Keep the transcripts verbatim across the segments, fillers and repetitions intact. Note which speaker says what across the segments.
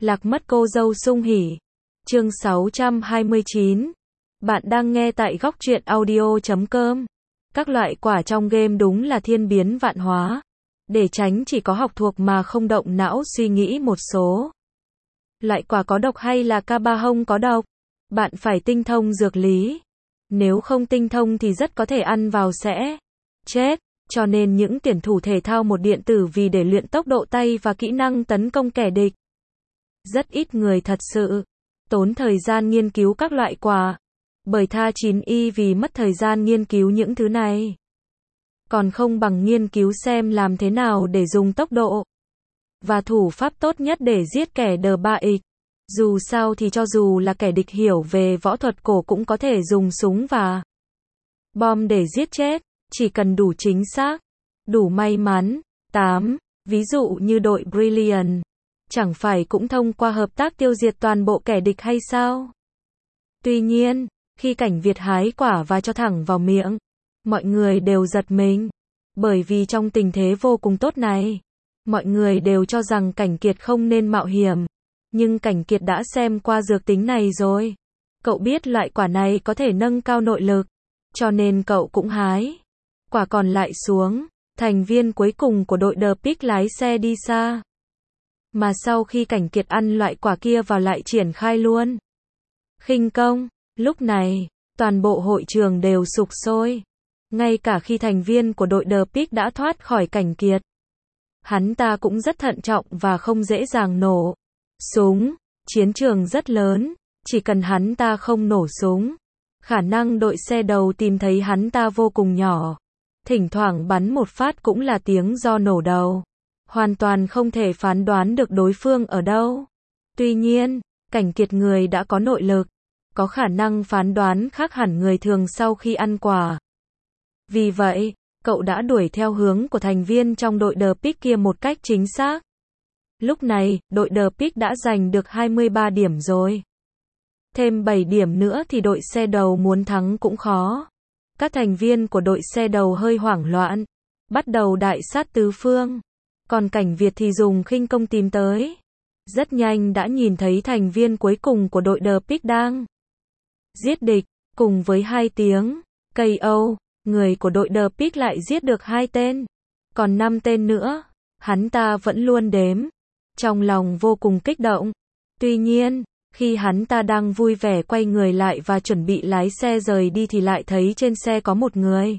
Speaker 1: Lạc mất cô dâu sung hỉ. Chương sáu trăm hai mươi chín. Bạn đang nghe tại góc truyện audio chấm com. Các loại quả trong game đúng là thiên biến vạn hóa. Để tránh chỉ có học thuộc mà không động não suy nghĩ một số. Loại quả có độc hay là ca ba hông có độc? Bạn phải tinh thông dược lý. Nếu không tinh thông thì rất có thể ăn vào sẽ chết. Cho nên những tuyển thủ thể thao một điện tử vì để luyện tốc độ tay và kỹ năng tấn công kẻ địch. Rất ít người thật sự tốn thời gian nghiên cứu các loại quả. Bởi tha chín y vì mất thời gian nghiên cứu những thứ này. Còn không bằng nghiên cứu xem làm thế nào để dùng tốc độ và thủ pháp tốt nhất để giết kẻ đờ ba ích. Dù sao thì cho dù là kẻ địch hiểu về võ thuật cổ cũng có thể dùng súng và bom để giết chết, chỉ cần đủ chính xác, đủ may mắn. tám. Ví dụ như đội Brilliant, chẳng phải cũng thông qua hợp tác tiêu diệt toàn bộ kẻ địch hay sao? Tuy nhiên, khi Cảnh Việt hái quả và cho thẳng vào miệng, mọi người đều giật mình. Bởi vì trong tình thế vô cùng tốt này, mọi người đều cho rằng Cảnh Kiệt không nên mạo hiểm. Nhưng Cảnh Kiệt đã xem qua dược tính này rồi. Cậu biết loại quả này có thể nâng cao nội lực, cho nên cậu cũng hái quả còn lại xuống. Thành viên cuối cùng của đội The Pick lái xe đi xa. Mà sau khi Cảnh Kiệt ăn loại quả kia vào lại triển khai luôn khinh công. Lúc này, toàn bộ hội trường đều sục sôi. Ngay cả khi thành viên của đội The Pick đã thoát khỏi Cảnh Kiệt, hắn ta cũng rất thận trọng và không dễ dàng nổ súng. Chiến trường rất lớn, chỉ cần hắn ta không nổ súng, khả năng đội xe đầu tìm thấy hắn ta vô cùng nhỏ. Thỉnh thoảng bắn một phát cũng là tiếng do nổ đầu. Hoàn toàn không thể phán đoán được đối phương ở đâu. Tuy nhiên, Cảnh Kiệt người đã có nội lực, có khả năng phán đoán khác hẳn người thường sau khi ăn quả. Vì vậy, cậu đã đuổi theo hướng của thành viên trong đội The Pick kia một cách chính xác. Lúc này, đội The Pick đã giành được hai mươi ba điểm rồi. Thêm bảy điểm nữa thì đội xe đầu muốn thắng cũng khó. Các thành viên của đội xe đầu hơi hoảng loạn, bắt đầu đại sát tứ phương. Còn Cảnh Việt thì dùng khinh công tìm tới. Rất nhanh đã nhìn thấy thành viên cuối cùng của đội The Pick đang giết địch, cùng với hai tiếng K O, người của đội The Pick lại giết được hai tên. Còn năm tên nữa, hắn ta vẫn luôn đếm. Trong lòng vô cùng kích động. Tuy nhiên, khi hắn ta đang vui vẻ quay người lại và chuẩn bị lái xe rời đi thì lại thấy trên xe có một người.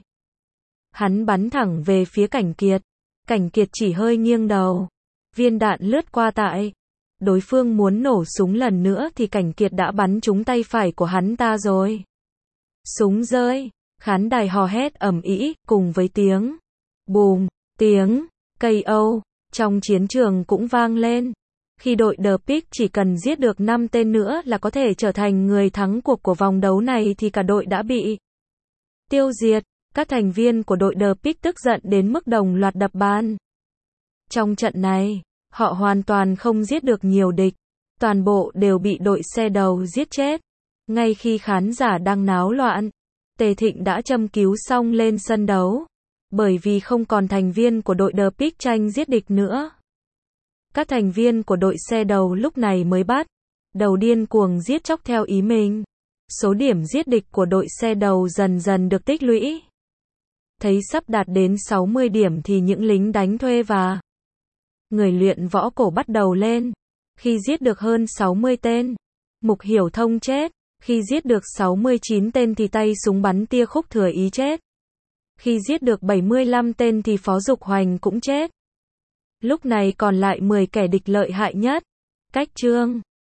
Speaker 1: Hắn bắn thẳng về phía Cảnh Kiệt. Cảnh Kiệt chỉ hơi nghiêng đầu. Viên đạn lướt qua tại. Đối phương muốn nổ súng lần nữa thì Cảnh Kiệt đã bắn trúng tay phải của hắn ta rồi. Súng rơi. Khán đài hò hét ầm ĩ, cùng với tiếng bùm, tiếng K O trong chiến trường cũng vang lên. Khi đội The Pick chỉ cần giết được năm tên nữa là có thể trở thành người thắng cuộc của vòng đấu này thì cả đội đã bị tiêu diệt. Các thành viên của đội The Pick tức giận đến mức đồng loạt đập bàn. Trong trận này, họ hoàn toàn không giết được nhiều địch. Toàn bộ đều bị đội xe đầu giết chết. Ngay khi khán giả đang náo loạn, Tề Thịnh đã châm cứu xong lên sân đấu. Bởi vì không còn thành viên của đội The Pick tranh giết địch nữa. Các thành viên của đội xe đầu lúc này mới bắt đầu điên cuồng giết chóc theo ý mình. Số điểm giết địch của đội xe đầu dần dần được tích lũy. Thấy sắp đạt đến sáu mươi điểm thì những lính đánh thuê và người luyện võ cổ bắt đầu lên. Khi giết được hơn sáu mươi tên, Mục Hiểu Thông chết. Khi giết được sáu mươi chín tên thì tay súng bắn tia khúc thừa ý chết. Khi giết được bảy mươi lăm tên thì Phó Dục Hoành cũng chết. Lúc này còn lại mười kẻ địch lợi hại nhất. Cách chương